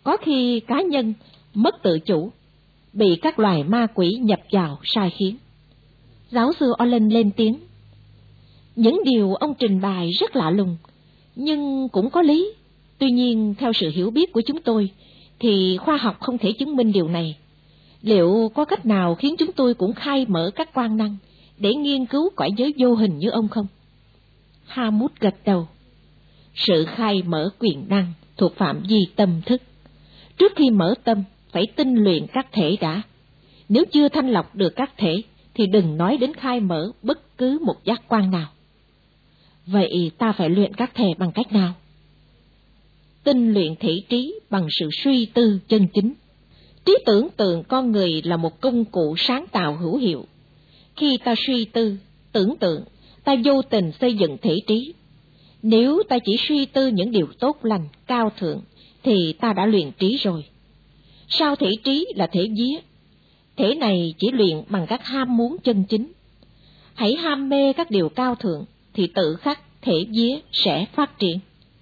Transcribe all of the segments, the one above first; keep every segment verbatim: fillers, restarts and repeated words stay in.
có khi cá nhân mất tự chủ, bị các loài ma quỷ nhập vào sai khiến. Giáo sư Orland lên tiếng. Những điều ông trình bày rất lạ lùng, nhưng cũng có lý. Tuy nhiên, theo sự hiểu biết của chúng tôi, thì khoa học không thể chứng minh điều này. Liệu có cách nào khiến chúng tôi cũng khai mở các quan năng để nghiên cứu cõi giới vô hình như ông không? Hammond gật đầu. Sự khai mở quyền năng thuộc phạm vi tâm thức. Trước khi mở tâm, phải tinh luyện các thể đã. Nếu chưa thanh lọc được các thể, thì đừng nói đến khai mở bất cứ một giác quan nào. Vậy ta phải luyện các thể bằng cách nào? Tinh luyện thể trí bằng sự suy tư chân chính. Trí tưởng tượng con người là một công cụ sáng tạo hữu hiệu. Khi ta suy tư, tưởng tượng, ta vô tình xây dựng thể trí. Nếu ta chỉ suy tư những điều tốt lành, cao thượng, thì ta đã luyện trí rồi. Sao thể trí là thể vía? Thể này chỉ luyện bằng các ham muốn chân chính. Hãy ham mê các điều cao thượng, thì tự khắc thể vía sẽ phát triển.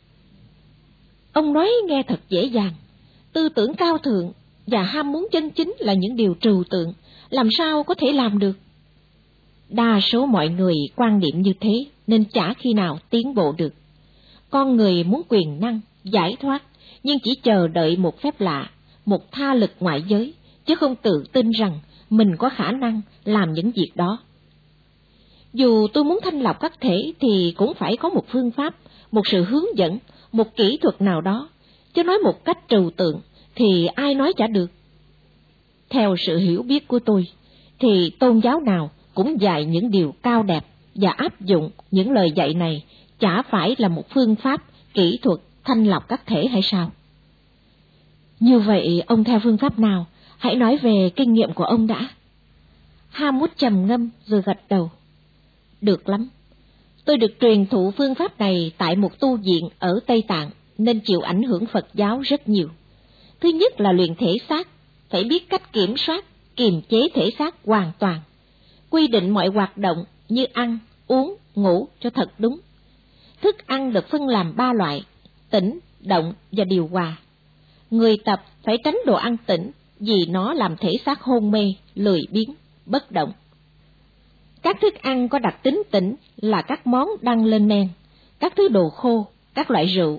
Ông nói nghe thật dễ dàng. Tư tưởng cao thượng và ham muốn chân chính là những điều trừu tượng, làm sao có thể làm được? Đa số mọi người quan niệm như thế nên chả khi nào tiến bộ được. Con người muốn quyền năng, giải thoát, nhưng chỉ chờ đợi một phép lạ, một tha lực ngoại giới, chứ không tự tin rằng mình có khả năng làm những việc đó. Dù tôi muốn thanh lọc các thể thì cũng phải có một phương pháp, một sự hướng dẫn, một kỹ thuật nào đó, chứ nói một cách trừu tượng thì ai nói chả được. Theo sự hiểu biết của tôi, thì tôn giáo nào cũng dạy những điều cao đẹp và áp dụng những lời dạy này chả phải là một phương pháp, kỹ thuật thanh lọc các thể hay sao? Như vậy ông theo phương pháp nào? Hãy nói về kinh nghiệm của ông đã. Hammond trầm ngâm rồi gật đầu. Được lắm. Tôi được truyền thụ phương pháp này tại một tu viện ở Tây Tạng, nên chịu ảnh hưởng Phật giáo rất nhiều. Thứ nhất là luyện thể xác, phải biết cách kiểm soát, kiềm chế thể xác hoàn toàn. Quy định mọi hoạt động như ăn, uống, ngủ cho thật đúng. Thức ăn được phân làm ba loại: tĩnh, động và điều hòa. Người tập phải tránh đồ ăn tĩnh vì nó làm thể xác hôn mê, lười biếng, bất động. Các thức ăn có đặc tính tĩnh là các món đăng lên men, các thứ đồ khô, các loại rượu.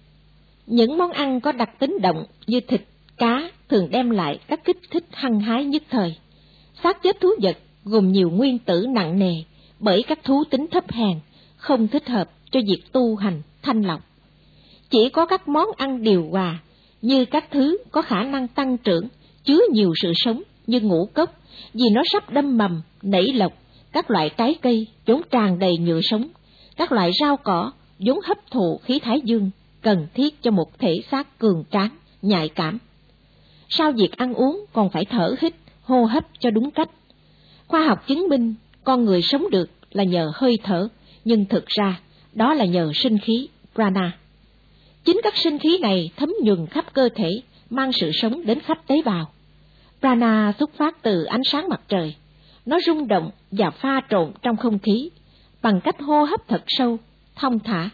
Những món ăn có đặc tính động như thịt, cá thường đem lại các kích thích hăng hái nhất thời. Xác chết thú vật gồm nhiều nguyên tử nặng nề bởi các thú tính thấp hèn, không thích hợp cho việc tu hành thanh lọc. Chỉ có các món ăn điều hòa như các thứ có khả năng tăng trưởng, chứa nhiều sự sống như ngũ cốc, vì nó sắp đâm mầm, nảy lộc, các loại trái cây vốn tràn đầy nhựa sống, các loại rau cỏ vốn hấp thụ khí thái dương, cần thiết cho một thể xác cường tráng, nhạy cảm. Sau việc ăn uống còn phải thở hít, hô hấp cho đúng cách. Khoa học chứng minh con người sống được là nhờ hơi thở, nhưng thực ra đó là nhờ sinh khí, prana. Chính các sinh khí này thấm nhuần khắp cơ thể, mang sự sống đến khắp tế bào. Prana xuất phát từ ánh sáng mặt trời. Nó rung động và pha trộn trong không khí bằng cách hô hấp thật sâu, thong thả.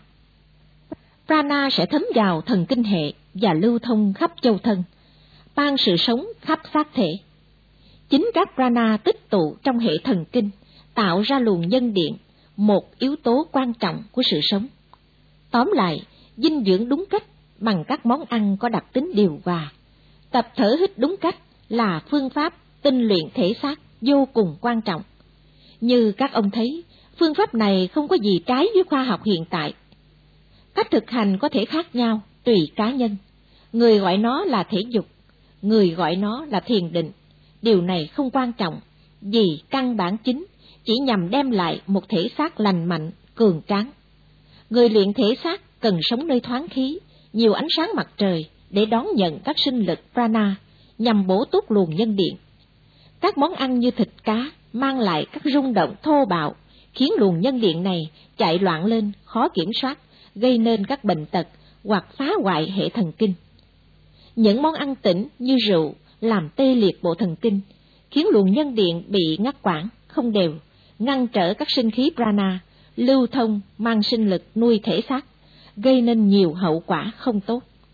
Prana sẽ thấm vào thần kinh hệ và lưu thông khắp châu thân, ban sự sống khắp xác thể. Chính các prana tích tụ trong hệ thần kinh tạo ra luồng nhân điện, một yếu tố quan trọng của sự sống. Tóm lại, dinh dưỡng đúng cách bằng các món ăn có đặc tính điều hòa, tập thở hít đúng cách là phương pháp tinh luyện thể xác vô cùng quan trọng. Như các ông thấy, phương pháp này không có gì trái với khoa học hiện tại. Cách thực hành có thể khác nhau tùy cá nhân. Người gọi nó là thể dục, người gọi nó là thiền định. Điều này không quan trọng, vì căn bản chính chỉ nhằm đem lại một thể xác lành mạnh, cường tráng. Người luyện thể xác cần sống nơi thoáng khí, nhiều ánh sáng mặt trời để đón nhận các sinh lực prana, nhằm bổ túc luồng nhân điện. Các món ăn như thịt cá mang lại các rung động thô bạo, khiến luồng nhân điện này chạy loạn lên, khó kiểm soát, gây nên các bệnh tật hoặc phá hoại hệ thần kinh. Những món ăn tĩnh như rượu làm tê liệt bộ thần kinh, khiến luồng nhân điện bị ngắt quãng, không đều, ngăn trở các sinh khí prana, lưu thông mang sinh lực nuôi thể xác, gây nên nhiều hậu quả không tốt.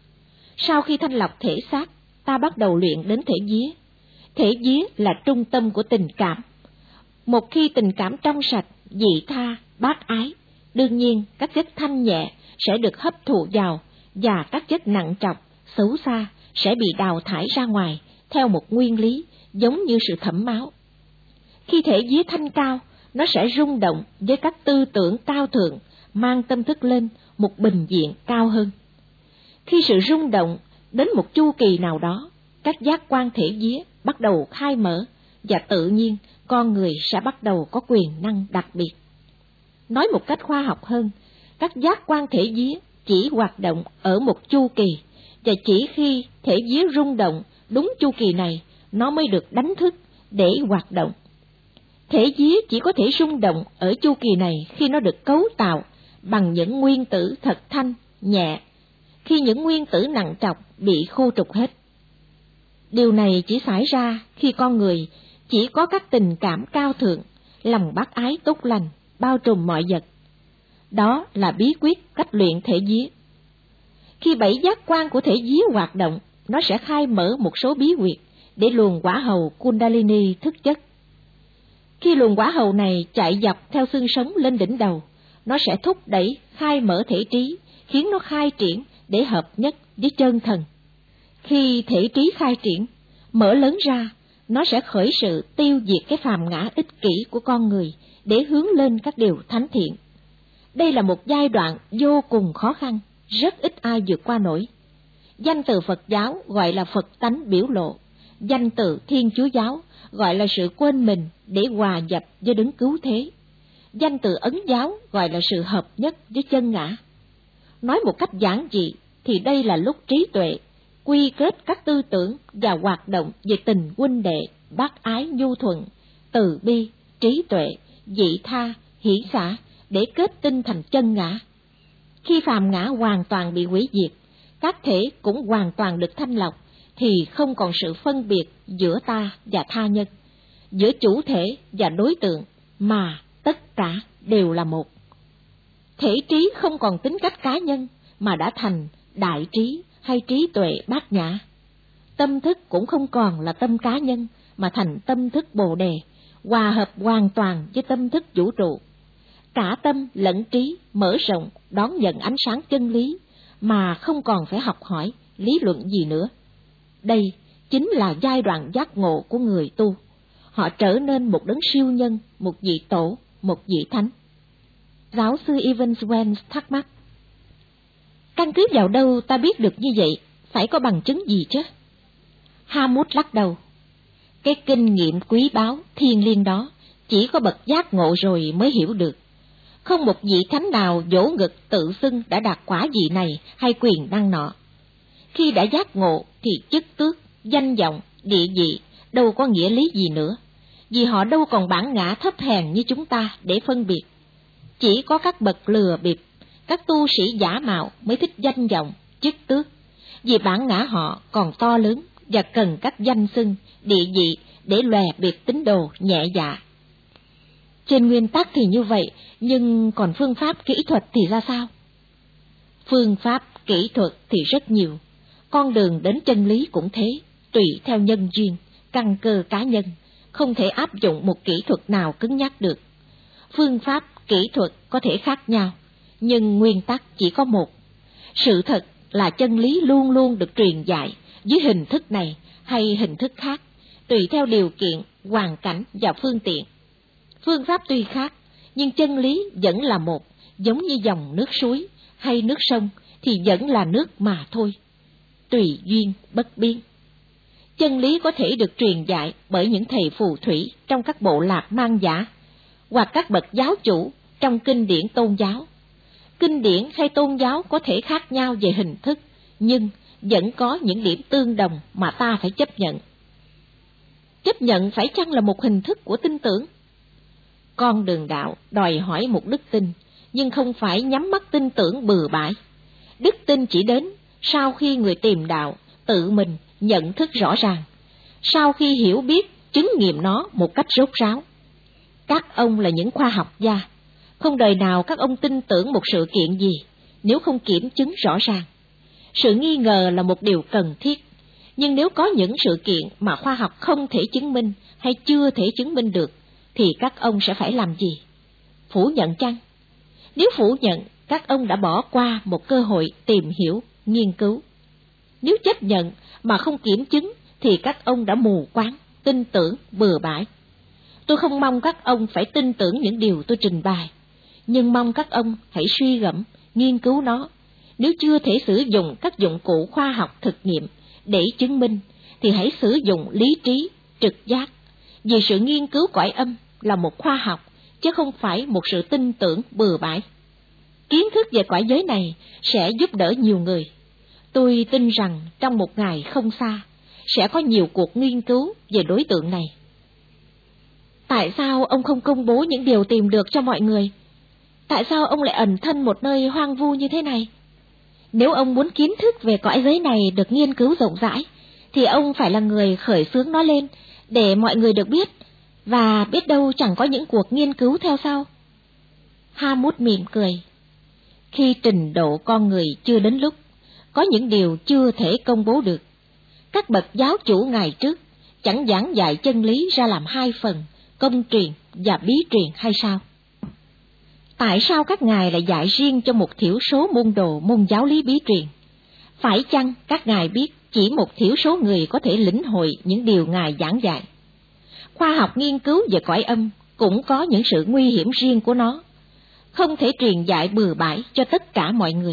Sau khi thanh lọc thể xác, ta bắt đầu luyện đến thể vía. Thể vía là trung tâm của tình cảm. Một khi tình cảm trong sạch, vị tha, bác ái, đương nhiên các chất thanh nhẹ sẽ được hấp thụ vào và các chất nặng trọc, xấu xa sẽ bị đào thải ra ngoài theo một nguyên lý giống như sự thẩm máu. Khi thể vía thanh cao, nó sẽ rung động với các tư tưởng cao thượng, mang tâm thức lên một bình diện cao hơn. Khi sự rung động đến một chu kỳ nào đó, các giác quan thể vía bắt đầu khai mở và tự nhiên con người sẽ bắt đầu có quyền năng đặc biệt. Nói một cách khoa học hơn, các giác quan thể vía chỉ hoạt động ở một chu kỳ, và chỉ khi thể vía rung động đúng chu kỳ này, nó mới được đánh thức để hoạt động. Thể vía chỉ có thể rung động ở chu kỳ này khi nó được cấu tạo bằng những nguyên tử thật thanh, nhẹ, khi những nguyên tử nặng trọc bị khô trục hết. Điều này chỉ xảy ra khi con người chỉ có các tình cảm cao thượng, lòng bác ái tốt lành, bao trùm mọi vật. Đó là bí quyết cách luyện thể vía. Khi bảy giác quan của thể vía hoạt động, nó sẽ khai mở một số bí quyệt để luồng quả hầu Kundalini thức chất. Khi luồng quả hầu này chạy dọc theo xương sống lên đỉnh đầu, nó sẽ thúc đẩy khai mở thể trí, khiến nó khai triển để hợp nhất với chân thần. Khi thể trí khai triển, mở lớn ra, nó sẽ khởi sự tiêu diệt cái phàm ngã ích kỷ của con người để hướng lên các điều thánh thiện. Đây là một giai đoạn vô cùng khó khăn, rất ít ai vượt qua nổi. Danh từ Phật giáo gọi là Phật tánh biểu lộ, danh từ Thiên Chúa giáo gọi là sự quên mình để hòa nhập với đấng cứu thế, danh từ Ấn giáo gọi là sự hợp nhất với chân ngã. Nói một cách giản dị thì đây là lúc trí tuệ quy kết các tư tưởng và hoạt động về tình huynh đệ, bác ái nhu thuận, từ bi, trí tuệ, vị tha, hỷ xả để kết tinh thành chân ngã. Khi phàm ngã hoàn toàn bị hủy diệt, các thể cũng hoàn toàn được thanh lọc, thì không còn sự phân biệt giữa ta và tha nhân, giữa chủ thể và đối tượng, mà tất cả đều là một. Thể trí không còn tính cách cá nhân, mà đã thành đại trí hay trí tuệ bát nhã. Tâm thức cũng không còn là tâm cá nhân, mà thành tâm thức Bồ Đề, hòa hợp hoàn toàn với tâm thức vũ trụ. Cả tâm lẫn trí mở rộng đón nhận ánh sáng chân lý, mà không còn phải học hỏi lý luận gì nữa. Đây chính là giai đoạn giác ngộ của người tu. Họ trở nên một đấng siêu nhân, một vị tổ, một vị thánh. Giáo sư Evans Wells thắc mắc: căn cứ vào đâu ta biết được như vậy? Phải có bằng chứng gì chứ? Hammond lắc đầu: cái kinh nghiệm quý báu thiêng liêng đó chỉ có bậc giác ngộ rồi mới hiểu được. Không một vị thánh nào vỗ ngực tự xưng đã đạt quả vị này hay quyền năng nọ. Khi đã giác ngộ thì chức tước, danh vọng, địa vị đâu có nghĩa lý gì nữa, vì họ đâu còn bản ngã thấp hèn như chúng ta để phân biệt. Chỉ có các bậc lừa bịp, các tu sĩ giả mạo mới thích danh vọng, chức tước, vì bản ngã họ còn to lớn và cần các danh xưng, địa vị để lòe biệt tín đồ nhẹ dạ. Trên nguyên tắc thì như vậy, nhưng còn phương pháp kỹ thuật thì ra sao? Phương pháp kỹ thuật thì rất nhiều, con đường đến chân lý cũng thế, tùy theo nhân duyên, căn cơ cá nhân, không thể áp dụng một kỹ thuật nào cứng nhắc được. Phương pháp kỹ thuật có thể khác nhau, nhưng nguyên tắc chỉ có một. Sự thật là chân lý luôn luôn được truyền dạy dưới hình thức này hay hình thức khác, tùy theo điều kiện, hoàn cảnh và phương tiện. Phương pháp tuy khác, nhưng chân lý vẫn là một, giống như dòng nước suối hay nước sông thì vẫn là nước mà thôi. Tùy duyên bất biến. Chân lý có thể được truyền dạy bởi những thầy phù thủy trong các bộ lạc mang giả, hoặc các bậc giáo chủ trong kinh điển tôn giáo. Kinh điển hay tôn giáo có thể khác nhau về hình thức, nhưng vẫn có những điểm tương đồng mà ta phải chấp nhận. Chấp nhận phải chăng là một hình thức của tin tưởng? Con đường đạo đòi hỏi một đức tin, nhưng không phải nhắm mắt tin tưởng bừa bãi. Đức tin chỉ đến sau khi người tìm đạo tự mình nhận thức rõ ràng, sau khi hiểu biết, chứng nghiệm nó một cách rốt ráo. Các ông là những khoa học gia, không đời nào các ông tin tưởng một sự kiện gì nếu không kiểm chứng rõ ràng. Sự nghi ngờ là một điều cần thiết, nhưng nếu có những sự kiện mà khoa học không thể chứng minh hay chưa thể chứng minh được, thì các ông sẽ phải làm gì? Phủ nhận chăng? Nếu phủ nhận, các ông đã bỏ qua một cơ hội tìm hiểu, nghiên cứu. Nếu chấp nhận mà không kiểm chứng, thì các ông đã mù quáng, tin tưởng, bừa bãi. Tôi không mong các ông phải tin tưởng những điều tôi trình bày, nhưng mong các ông hãy suy gẫm, nghiên cứu nó. Nếu chưa thể sử dụng các dụng cụ khoa học thực nghiệm để chứng minh, thì hãy sử dụng lý trí, trực giác, vì sự nghiên cứu cõi âm là một khoa học, chứ không phải một sự tin tưởng bừa bãi. Kiến thức về cõi giới này sẽ giúp đỡ nhiều người. Tôi tin rằng trong một ngày không xa, sẽ có nhiều cuộc nghiên cứu về đối tượng này. Tại sao ông không công bố những điều tìm được cho mọi người? Tại sao ông lại ẩn thân một nơi hoang vu như thế này? Nếu ông muốn kiến thức về cõi giới này được nghiên cứu rộng rãi, thì ông phải là người khởi xướng nó lên, để mọi người được biết, và biết đâu chẳng có những cuộc nghiên cứu theo sau. Hamut mỉm cười. Khi trình độ con người chưa đến lúc, có những điều chưa thể công bố được. Các bậc giáo chủ ngày trước chẳng giảng dạy chân lý ra làm hai phần, công truyền và bí truyền hay sao? Tại sao các ngài lại dạy riêng cho một thiểu số môn đồ môn giáo lý bí truyền? Phải chăng các ngài biết chỉ một thiểu số người có thể lĩnh hội những điều ngài giảng dạy? Khoa học nghiên cứu về cõi âm cũng có những sự nguy hiểm riêng của nó, không thể truyền dạy bừa bãi cho tất cả mọi người.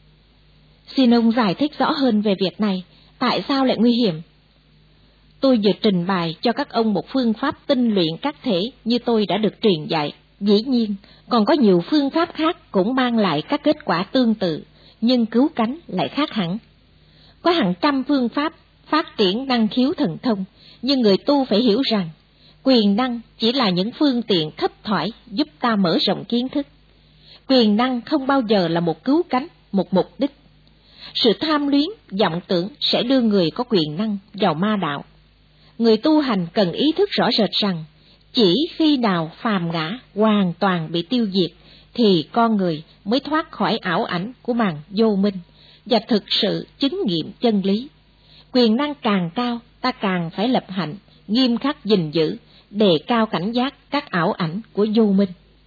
Xin ông giải thích rõ hơn về việc này, tại sao lại nguy hiểm? Tôi vừa trình bày cho các ông một phương pháp tinh luyện các thể như tôi đã được truyền dạy. Dĩ nhiên, còn có nhiều phương pháp khác cũng mang lại các kết quả tương tự, nhưng cứu cánh lại khác hẳn. Có hàng trăm phương pháp phát triển năng khiếu thần thông, nhưng người tu phải hiểu rằng, quyền năng chỉ là những phương tiện thấp thoải giúp ta mở rộng kiến thức. Quyền năng không bao giờ là một cứu cánh, một mục đích. Sự tham luyến, vọng tưởng sẽ đưa người có quyền năng vào ma đạo. Người tu hành cần ý thức rõ rệt rằng, chỉ khi nào phàm ngã hoàn toàn bị tiêu diệt, thì con người mới thoát khỏi ảo ảnh của màn vô minh, và thực sự chứng nghiệm chân lý. Quyền năng càng cao, ta càng phải lập hạnh, nghiêm khắc gìn giữ, đề cao cảnh giác các ảo ảnh của vô minh.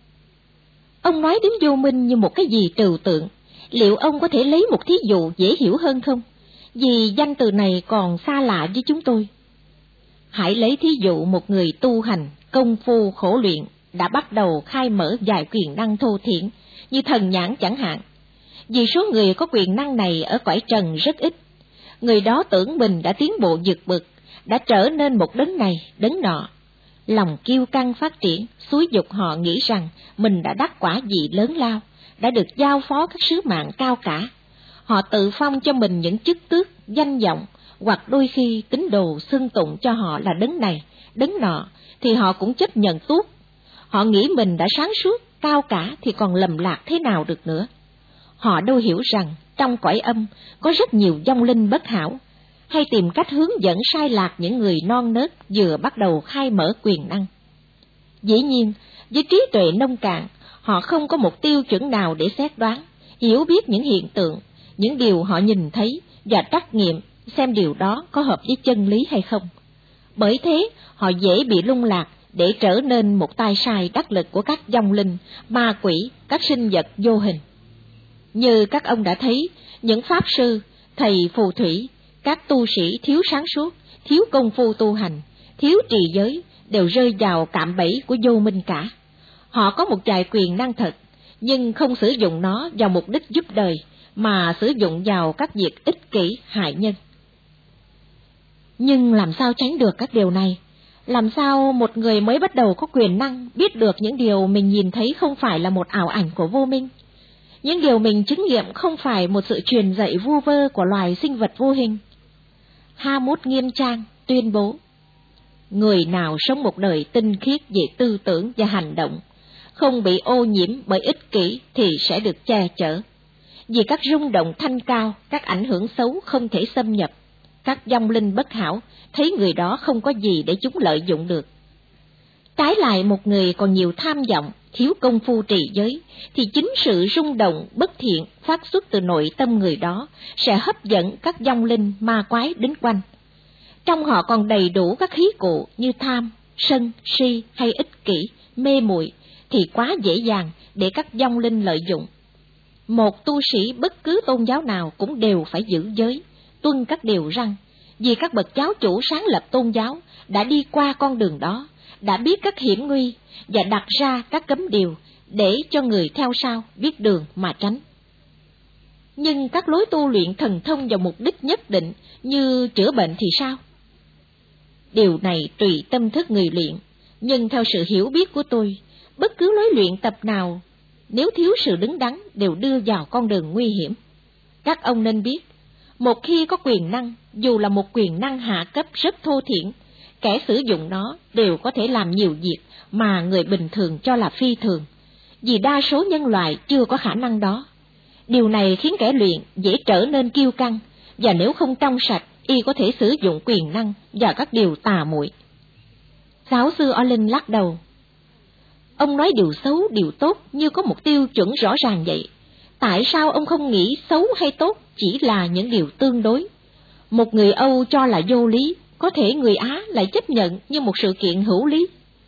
Ông nói đến vô minh như một cái gì trừu tượng, liệu ông có thể lấy một thí dụ dễ hiểu hơn không? Vì danh từ này còn xa lạ với chúng tôi. Hãy lấy thí dụ một người tu hành, công phu khổ luyện, đã bắt đầu khai mở vài quyền năng thô thiển, như thần nhãn chẳng hạn. Vì số người có quyền năng này ở cõi trần rất ít, người đó tưởng mình đã tiến bộ vượt bậc, đã trở nên một đấng này, đấng nọ. Lòng kiêu căng phát triển, xúi dục họ nghĩ rằng mình đã đắc quả gì lớn lao, đã được giao phó các sứ mạng cao cả. Họ tự phong cho mình những chức tước, danh vọng, hoặc đôi khi tín đồ xưng tụng cho họ là đấng này, đấng nọ, thì họ cũng chấp nhận tuốt. Họ nghĩ mình đã sáng suốt, cao cả thì còn lầm lạc thế nào được nữa. Họ đâu hiểu rằng trong cõi âm có rất nhiều vong linh bất hảo, hay tìm cách hướng dẫn sai lạc những người non nớt vừa bắt đầu khai mở quyền năng. Dĩ nhiên, với trí tuệ nông cạn, họ không có một tiêu chuẩn nào để xét đoán, hiểu biết những hiện tượng, những điều họ nhìn thấy và trắc nghiệm xem điều đó có hợp với chân lý hay không. Bởi thế, họ dễ bị lung lạc để trở nên một tay sai đắc lực của các vong linh, ma quỷ, các sinh vật vô hình. Như các ông đã thấy, những pháp sư, thầy phù thủy, các tu sĩ thiếu sáng suốt, thiếu công phu tu hành, thiếu trì giới, đều rơi vào cạm bẫy của vô minh cả. Họ có một vài quyền năng thật, nhưng không sử dụng nó vào mục đích giúp đời, mà sử dụng vào các việc ích kỷ hại nhân. Nhưng làm sao tránh được các điều này? Làm sao một người mới bắt đầu có quyền năng biết được những điều mình nhìn thấy không phải là một ảo ảnh của vô minh? Những điều mình chứng nghiệm không phải một sự truyền dạy vu vơ của loài sinh vật vô hình? Hamut nghiêm trang tuyên bố, người nào sống một đời tinh khiết về tư tưởng và hành động, không bị ô nhiễm bởi ích kỷ thì sẽ được che chở. Vì các rung động thanh cao, các ảnh hưởng xấu không thể xâm nhập. Các vong linh bất hảo thấy người đó không có gì để chúng lợi dụng được. Trái lại, một người còn nhiều tham vọng, thiếu công phu trì giới, thì chính sự rung động bất thiện phát xuất từ nội tâm người đó sẽ hấp dẫn các vong linh ma quái đến quanh. Trong họ còn đầy đủ các khí cụ như tham, sân, si hay ích kỷ, mê muội, thì quá dễ dàng để các vong linh lợi dụng. Một tu sĩ bất cứ tôn giáo nào cũng đều phải giữ giới, tuân các điều răn, vì các bậc giáo chủ sáng lập tôn giáo đã đi qua con đường đó, đã biết các hiểm nguy và đặt ra các cấm điều để cho người theo sau biết đường mà tránh. Nhưng các lối tu luyện thần thông vào mục đích nhất định như chữa bệnh thì sao? Điều này tùy tâm thức người luyện, nhưng theo sự hiểu biết của tôi, bất cứ lối luyện tập nào nếu thiếu sự đứng đắn đều đưa vào con đường nguy hiểm. Các ông nên biết, một khi có quyền năng, dù là một quyền năng hạ cấp rất thô thiển, kẻ sử dụng nó đều có thể làm nhiều việc mà người bình thường cho là phi thường, vì đa số nhân loại chưa có khả năng đó. Điều này khiến kẻ luyện dễ trở nên kiêu căng, và nếu không trong sạch, y có thể sử dụng quyền năng và các điều tà muội. Giáo sư Olin lắc đầu. Ông nói điều xấu, điều tốt như có một tiêu chuẩn rõ ràng vậy. Tại sao ông không nghĩ xấu hay tốt chỉ là những điều tương đối? Một người Âu cho là vô lý, có thể người Á lại chấp nhận như một sự kiện hữu lý.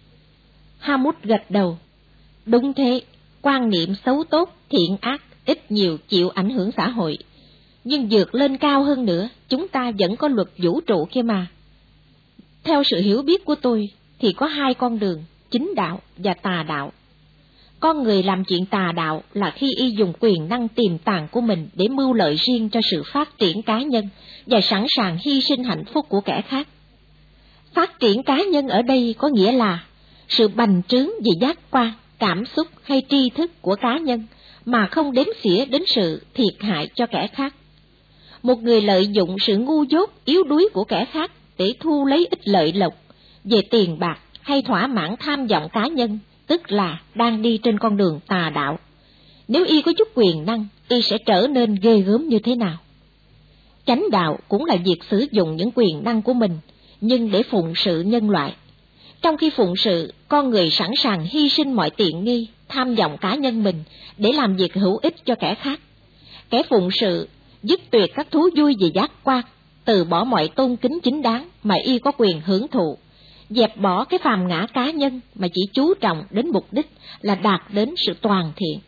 Hamut gật đầu. Đúng thế, quan niệm xấu tốt, thiện ác ít nhiều chịu ảnh hưởng xã hội. Nhưng vượt lên cao hơn nữa, chúng ta vẫn có luật vũ trụ kia mà. Theo sự hiểu biết của tôi, thì có hai con đường, chính đạo và tà đạo. Con người làm chuyện tà đạo là khi y dùng quyền năng tiềm tàng của mình để mưu lợi riêng cho sự phát triển cá nhân và sẵn sàng hy sinh hạnh phúc của kẻ khác. Phát triển cá nhân ở đây có nghĩa là sự bành trướng về giác quan, cảm xúc hay tri thức của cá nhân mà không đếm xỉa đến sự thiệt hại cho kẻ khác. Một người lợi dụng sự ngu dốt, yếu đuối của kẻ khác để thu lấy ích lợi lộc về tiền bạc hay thỏa mãn tham vọng cá nhân, tức là đang đi trên con đường tà đạo. Nếu y có chút quyền năng, y sẽ trở nên ghê gớm như thế nào? Chánh đạo cũng là việc sử dụng những quyền năng của mình, nhưng để phụng sự nhân loại. Trong khi phụng sự, con người sẵn sàng hy sinh mọi tiện nghi, tham vọng cá nhân mình để làm việc hữu ích cho kẻ khác. Kẻ phụng sự dứt tuyệt các thú vui về giác quan, từ bỏ mọi tôn kính chính đáng mà y có quyền hưởng thụ, dẹp bỏ cái phàm ngã cá nhân mà chỉ chú trọng đến mục đích là đạt đến sự toàn thiện.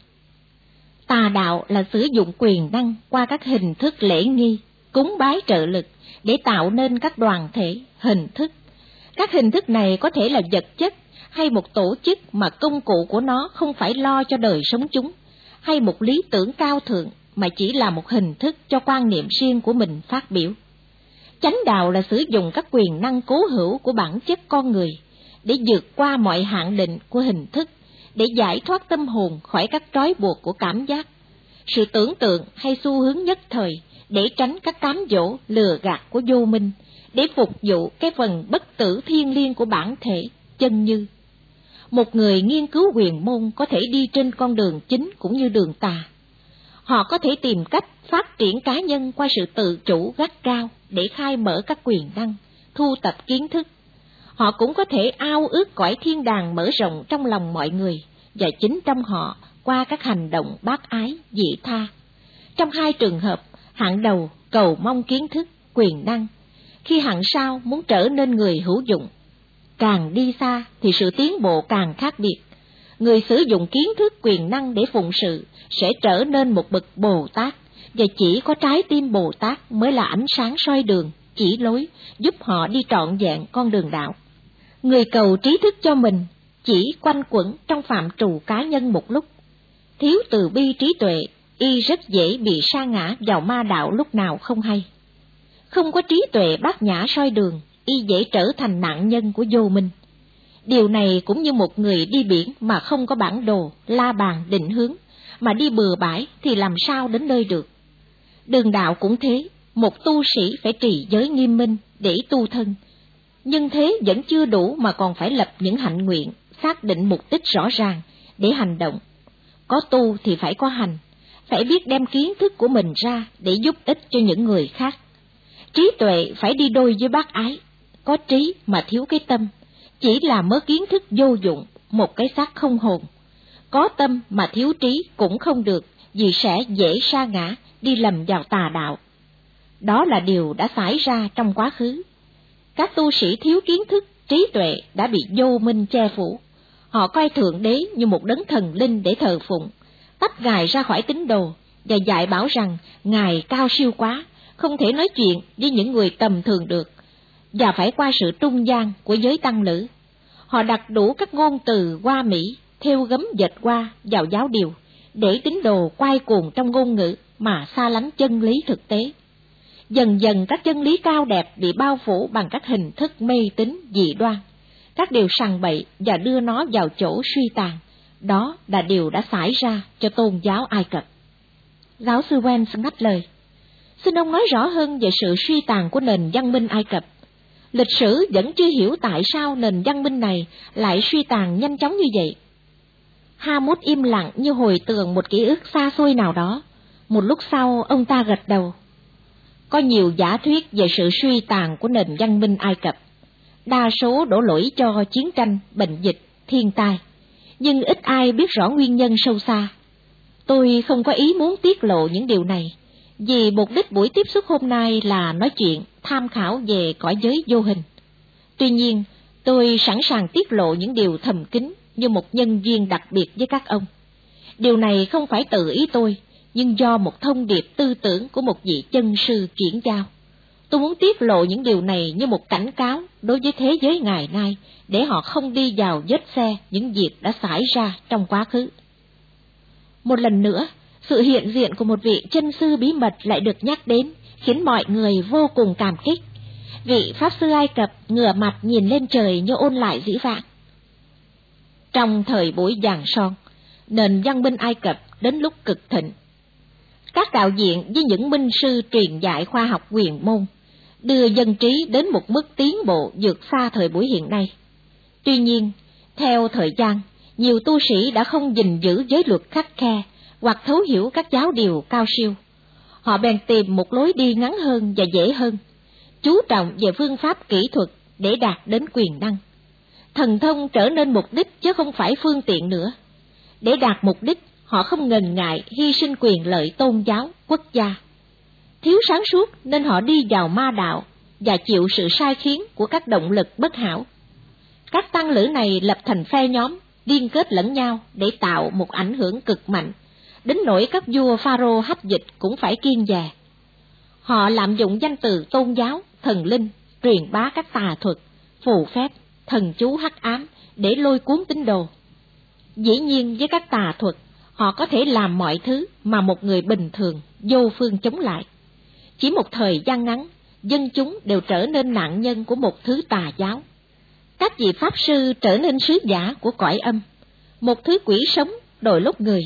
Tà đạo là sử dụng quyền năng qua các hình thức lễ nghi, cúng bái trợ lực để tạo nên các đoàn thể, hình thức. Các hình thức này có thể là vật chất hay một tổ chức mà công cụ của nó không phải lo cho đời sống chúng, hay một lý tưởng cao thượng mà chỉ là một hình thức cho quan niệm riêng của mình phát biểu. Chánh đạo là sử dụng các quyền năng cố hữu của bản chất con người để vượt qua mọi hạn định của hình thức, để giải thoát tâm hồn khỏi các trói buộc của cảm giác, sự tưởng tượng hay xu hướng nhất thời, để tránh các cám dỗ lừa gạt của vô minh, để phục vụ cái phần bất tử thiêng liêng của bản thể chân như. Một người nghiên cứu huyền môn có thể đi trên con đường chính cũng như đường tà. Họ có thể tìm cách phát triển cá nhân qua sự tự chủ gắt cao để khai mở các quyền năng, thu tập kiến thức. Họ cũng có thể ao ước cõi thiên đàng mở rộng trong lòng mọi người, và chính trong họ qua các hành động bác ái, vị tha. Trong hai trường hợp, hạng đầu cầu mong kiến thức, quyền năng, khi hạng sau muốn trở nên người hữu dụng. Càng đi xa thì sự tiến bộ càng khác biệt. Người sử dụng kiến thức quyền năng để phụng sự sẽ trở nên một bậc Bồ Tát, và chỉ có trái tim Bồ Tát mới là ánh sáng soi đường, chỉ lối, giúp họ đi trọn vẹn con đường đạo. Người cầu trí thức cho mình chỉ quanh quẩn trong phạm trù cá nhân một lúc. Thiếu từ bi trí tuệ, y rất dễ bị sa ngã vào ma đạo lúc nào không hay. Không có trí tuệ bát nhã soi đường, y dễ trở thành nạn nhân của vô minh. Điều này cũng như một người đi biển mà không có bản đồ, la bàn định hướng, mà đi bừa bãi thì làm sao đến nơi được. Đường đạo cũng thế, một tu sĩ phải trì giới nghiêm minh để tu thân, nhưng thế vẫn chưa đủ mà còn phải lập những hạnh nguyện, xác định mục đích rõ ràng để hành động. Có tu thì phải có hành, phải biết đem kiến thức của mình ra để giúp ích cho những người khác. Trí tuệ phải đi đôi với bác ái, có trí mà thiếu cái tâm, chỉ là mớ kiến thức vô dụng, một cái xác không hồn. có tâm mà thiếu trí cũng không được, vì sẽ dễ sa ngã, đi lầm vào tà đạo. Đó là điều đã xảy ra trong quá khứ. Các tu sĩ thiếu kiến thức, trí tuệ đã bị vô minh che phủ. Họ coi Thượng Đế như một đấng thần linh để thờ phụng, tách Ngài ra khỏi tín đồ và dạy bảo rằng Ngài cao siêu quá, không thể nói chuyện với những người tầm thường được, và phải qua sự trung gian của giới tăng lữ. Họ đặt đủ các ngôn từ hoa mỹ, thêu gấm dệt hoa vào giáo điều, để tín đồ quay cuồng trong ngôn ngữ mà xa lánh chân lý thực tế. Dần dần các chân lý cao đẹp bị bao phủ bằng các hình thức mê tín dị đoan, các điều sằng bậy và đưa nó vào chỗ suy tàn. Đó là điều đã xảy ra cho tôn giáo Ai Cập. Giáo sư Wells ngắt lời: Xin ông nói rõ hơn về sự suy tàn của nền văn minh Ai Cập. Lịch sử vẫn chưa hiểu tại sao nền văn minh này lại suy tàn nhanh chóng như vậy. Hammond im lặng như hồi tưởng một ký ức xa xôi nào đó. Một lúc sau ông ta gật đầu. Có nhiều giả thuyết về sự suy tàn của nền văn minh Ai Cập. Đa số đổ lỗi cho chiến tranh, bệnh dịch, thiên tai, nhưng ít ai biết rõ nguyên nhân sâu xa. Tôi không có ý muốn tiết lộ những điều này, vì mục đích buổi tiếp xúc hôm nay là nói chuyện, tham khảo về cõi giới vô hình. Tuy nhiên, tôi sẵn sàng tiết lộ những điều thầm kín như một nhân viên đặc biệt với các ông. Điều này không phải tự ý tôi, nhưng do một thông điệp tư tưởng của một vị chân sư chuyển giao. Tôi muốn tiết lộ những điều này như một cảnh cáo đối với thế giới ngày nay, để họ không đi vào vết xe những việc đã xảy ra trong quá khứ. Một lần nữa, sự hiện diện của một vị chân sư bí mật lại được nhắc đến, khiến mọi người vô cùng cảm kích. Vị Pháp sư Ai Cập ngửa mặt nhìn lên trời như ôn lại dĩ vãng. Trong thời buổi vàng son, nền văn minh Ai Cập đến lúc cực thịnh. Các đạo viện với những minh sư truyền dạy khoa học huyền môn đưa dân trí đến một mức tiến bộ vượt xa thời buổi hiện nay. Tuy nhiên, theo thời gian, nhiều tu sĩ đã không gìn giữ giới luật khắt khe hoặc thấu hiểu các giáo điều cao siêu. Họ bèn tìm một lối đi ngắn hơn và dễ hơn, chú trọng về phương pháp kỹ thuật để đạt đến quyền năng. Thần thông trở nên mục đích chứ không phải phương tiện nữa. Để đạt mục đích, họ không ngần ngại hy sinh quyền lợi tôn giáo, quốc gia. Thiếu sáng suốt nên họ đi vào ma đạo và chịu sự sai khiến của các động lực bất hảo. Các tăng lữ này lập thành phe nhóm, liên kết lẫn nhau để tạo một ảnh hưởng cực mạnh, đến nỗi các vua Pharaoh hách dịch cũng phải kiêng dè. Họ lạm dụng danh từ tôn giáo, thần linh, truyền bá các tà thuật, phù phép, thần chú hắc ám để lôi cuốn tín đồ. Dĩ nhiên với các tà thuật, họ có thể làm mọi thứ mà một người bình thường vô phương chống lại. Chỉ một thời gian ngắn, dân chúng đều trở nên nạn nhân của một thứ tà giáo. Các vị pháp sư trở nên sứ giả của cõi âm, một thứ quỷ sống đồi lốt người.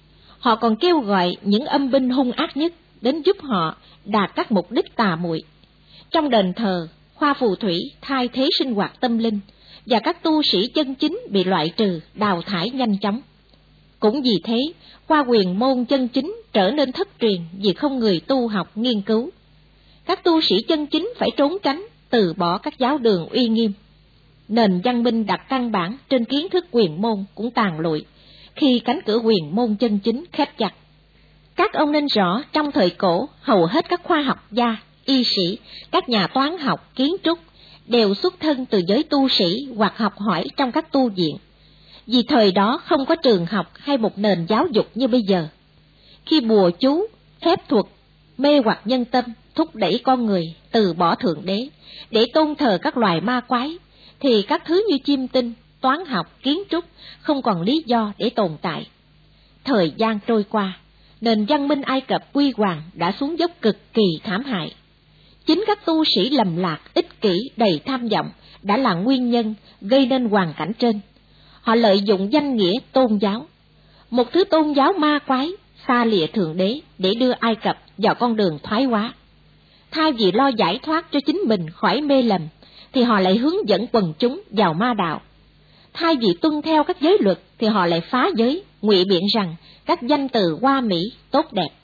Họ còn kêu gọi những âm binh hung ác nhất đến giúp họ đạt các mục đích tà muội. Trong đền thờ, hoa phù thủy thay thế sinh hoạt tâm linh, và các tu sĩ chân chính bị loại trừ, đào thải nhanh chóng. Cũng vì thế, khoa huyền môn chân chính trở nên thất truyền vì không người tu học nghiên cứu. Các tu sĩ chân chính phải trốn tránh, từ bỏ các giáo đường uy nghiêm. Nền văn minh đặt căn bản trên kiến thức huyền môn cũng tàn lụi, khi cánh cửa huyền môn chân chính khép chặt. Các ông nên rõ, trong thời cổ, hầu hết các khoa học gia, y sĩ, các nhà toán học, kiến trúc đều xuất thân từ giới tu sĩ hoặc học hỏi trong các tu viện. Vì thời đó không có trường học hay một nền giáo dục như bây giờ. Khi bùa chú, phép thuật, mê hoặc nhân tâm thúc đẩy con người từ bỏ Thượng Đế để tôn thờ các loài ma quái, thì các thứ như chiêm tinh, toán học, kiến trúc không còn lý do để tồn tại. Thời gian trôi qua, nền văn minh Ai Cập quy hoàng đã xuống dốc cực kỳ thảm hại. Chính các tu sĩ lầm lạc, ích kỷ, đầy tham vọng đã là nguyên nhân gây nên hoàn cảnh trên. Họ lợi dụng danh nghĩa tôn giáo, một thứ tôn giáo ma quái, xa lìa Thượng Đế để đưa Ai Cập vào con đường thoái hóa. Thay vì lo giải thoát cho chính mình khỏi mê lầm, thì họ lại hướng dẫn quần chúng vào ma đạo. Thay vì tuân theo các giới luật, thì họ lại phá giới, ngụy biện rằng các danh từ hoa mỹ, tốt đẹp.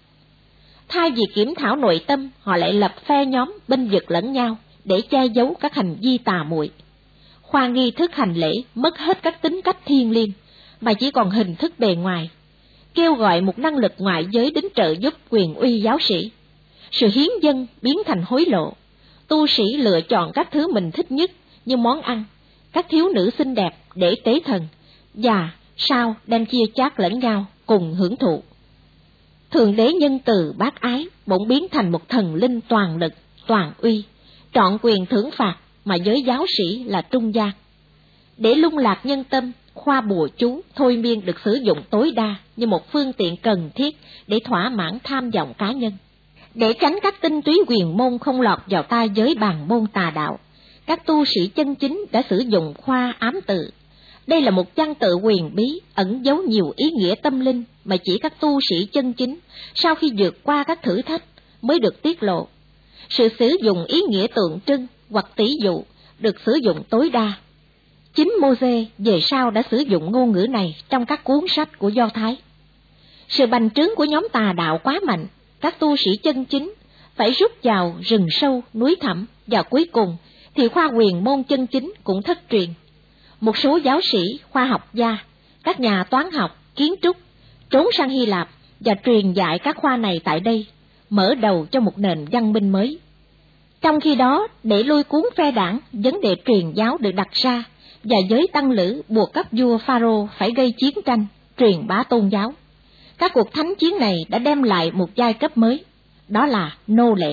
Thay vì kiểm thảo nội tâm, họ lại lập phe nhóm bênh vực lẫn nhau để che giấu các hành vi tà muội. Khoa nghi thức hành lễ mất hết các tính cách thiêng liêng, mà chỉ còn hình thức bề ngoài, kêu gọi một năng lực ngoại giới đến trợ giúp quyền uy giáo sĩ. Sự hiến dâng biến thành hối lộ, tu sĩ lựa chọn các thứ mình thích nhất như món ăn, các thiếu nữ xinh đẹp để tế thần, và sau đem chia chác lẫn nhau cùng hưởng thụ. Thượng đế nhân từ bác ái bỗng biến thành một thần linh toàn lực, toàn uy, trọn quyền thưởng phạt mà giới giáo sĩ là trung gian. Để lung lạc nhân tâm, khoa bùa chú, thôi miên được sử dụng tối đa như một phương tiện cần thiết để thỏa mãn tham vọng cá nhân. Để tránh các tinh túy quyền môn không lọt vào tai giới bàn môn tà đạo, các tu sĩ chân chính đã sử dụng khoa ám tự. Đây là một văn tự quyền bí, ẩn giấu nhiều ý nghĩa tâm linh mà chỉ các tu sĩ chân chính, sau khi vượt qua các thử thách, mới được tiết lộ. Sự sử dụng ý nghĩa tượng trưng hoặc tỷ dụ được sử dụng tối đa. Chính Mô-sê về sau đã sử dụng ngôn ngữ này trong các cuốn sách của Do Thái. Sự bành trướng của nhóm tà đạo quá mạnh, các tu sĩ chân chính phải rút vào rừng sâu, núi thẳm, và cuối cùng thì khoa quyền môn chân chính cũng thất truyền. Một số giáo sĩ, khoa học gia, các nhà toán học, kiến trúc trốn sang Hy Lạp và truyền dạy các khoa này tại đây, mở đầu cho một nền văn minh mới. Trong khi đó, để lôi cuốn phe đảng, vấn đề truyền giáo được đặt ra, và giới tăng lữ buộc các vua Pharaoh phải gây chiến tranh, truyền bá tôn giáo. Các cuộc thánh chiến này đã đem lại một giai cấp mới, đó là nô lệ.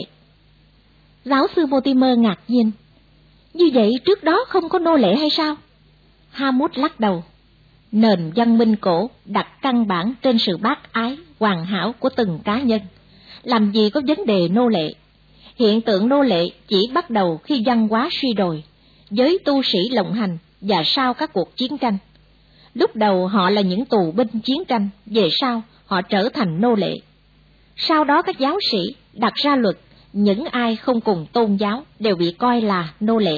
Giáo sư Mortimer ngạc nhiên, như vậy trước đó không có nô lệ hay sao? Hammond lắc đầu. Nền văn minh cổ đặt căn bản trên sự bác ái, hoàn hảo của từng cá nhân. Làm gì có vấn đề nô lệ? Hiện tượng nô lệ chỉ bắt đầu khi văn hóa suy đồi, giới tu sĩ lộng hành và sau các cuộc chiến tranh. Lúc đầu họ là những tù binh chiến tranh, về sau họ trở thành nô lệ. Sau đó các giáo sĩ đặt ra luật, những ai không cùng tôn giáo đều bị coi là nô lệ.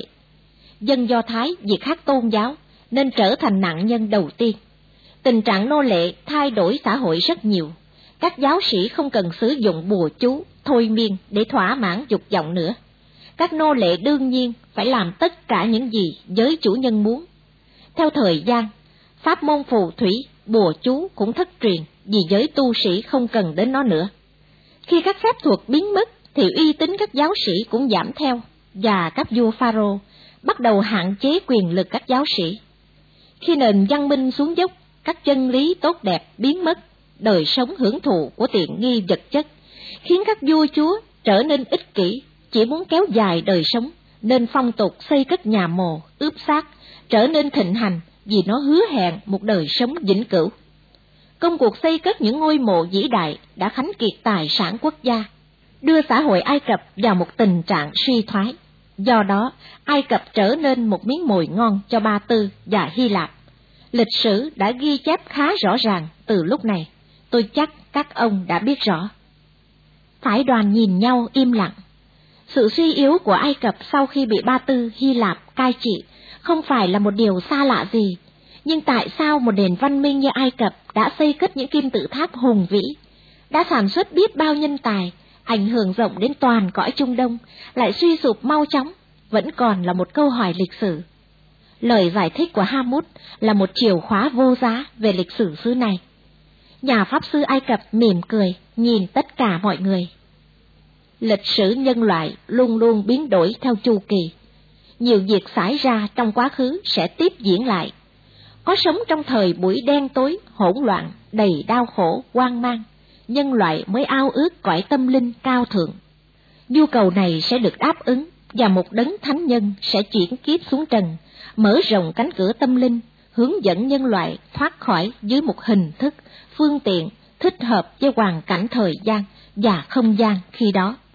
Dân Do Thái vì khác tôn giáo nên trở thành nạn nhân đầu tiên. Tình trạng nô lệ thay đổi xã hội rất nhiều. Các giáo sĩ không cần sử dụng bùa chú, thôi miên để thỏa mãn dục vọng nữa. Các nô lệ đương nhiên phải làm tất cả những gì giới chủ nhân muốn. Theo thời gian, pháp môn phù thủy, bùa chú cũng thất truyền vì giới tu sĩ không cần đến nó nữa. Khi các phép thuật biến mất thì uy tín các giáo sĩ cũng giảm theo, và các vua Pharaoh bắt đầu hạn chế quyền lực các giáo sĩ. Khi nền văn minh xuống dốc, các chân lý tốt đẹp biến mất, đời sống hưởng thụ của tiện nghi vật chất khiến các vua chúa trở nên ích kỷ, chỉ muốn kéo dài đời sống, nên phong tục xây cất nhà mồ, ướp xác trở nên thịnh hành vì nó hứa hẹn một đời sống vĩnh cửu. Công cuộc xây cất những ngôi mộ vĩ đại đã khánh kiệt tài sản quốc gia, đưa xã hội Ai Cập vào một tình trạng suy thoái. Do đó, Ai Cập trở nên một miếng mồi ngon cho Ba Tư và Hy Lạp. Lịch sử đã ghi chép khá rõ ràng từ lúc này, tôi chắc các ông đã biết rõ. Phái đoàn nhìn nhau im lặng. Sự suy yếu của Ai Cập sau khi bị Ba Tư, Hy Lạp cai trị không phải là một điều xa lạ gì, nhưng tại sao một nền văn minh như Ai Cập đã xây cất những kim tự tháp hùng vĩ, đã sản xuất biết bao nhân tài, ảnh hưởng rộng đến toàn cõi Trung Đông, lại suy sụp mau chóng, vẫn còn là một câu hỏi lịch sử. Lời giải thích của Hammond là một chìa khóa vô giá về lịch sử xứ này. Nhà pháp sư Ai Cập mỉm cười, nhìn tất cả mọi người. Lịch sử nhân loại luôn luôn biến đổi theo chu kỳ. Nhiều việc xảy ra trong quá khứ sẽ tiếp diễn lại. Có sống trong thời buổi đen tối, hỗn loạn, đầy đau khổ, hoang mang, nhân loại mới ao ước cõi tâm linh cao thượng. Nhu cầu này sẽ được đáp ứng, và một đấng thánh nhân sẽ chuyển kiếp xuống trần, mở rộng cánh cửa tâm linh, hướng dẫn nhân loại thoát khỏi dưới một hình thức, phương tiện thích hợp với hoàn cảnh thời gian và không gian khi đó.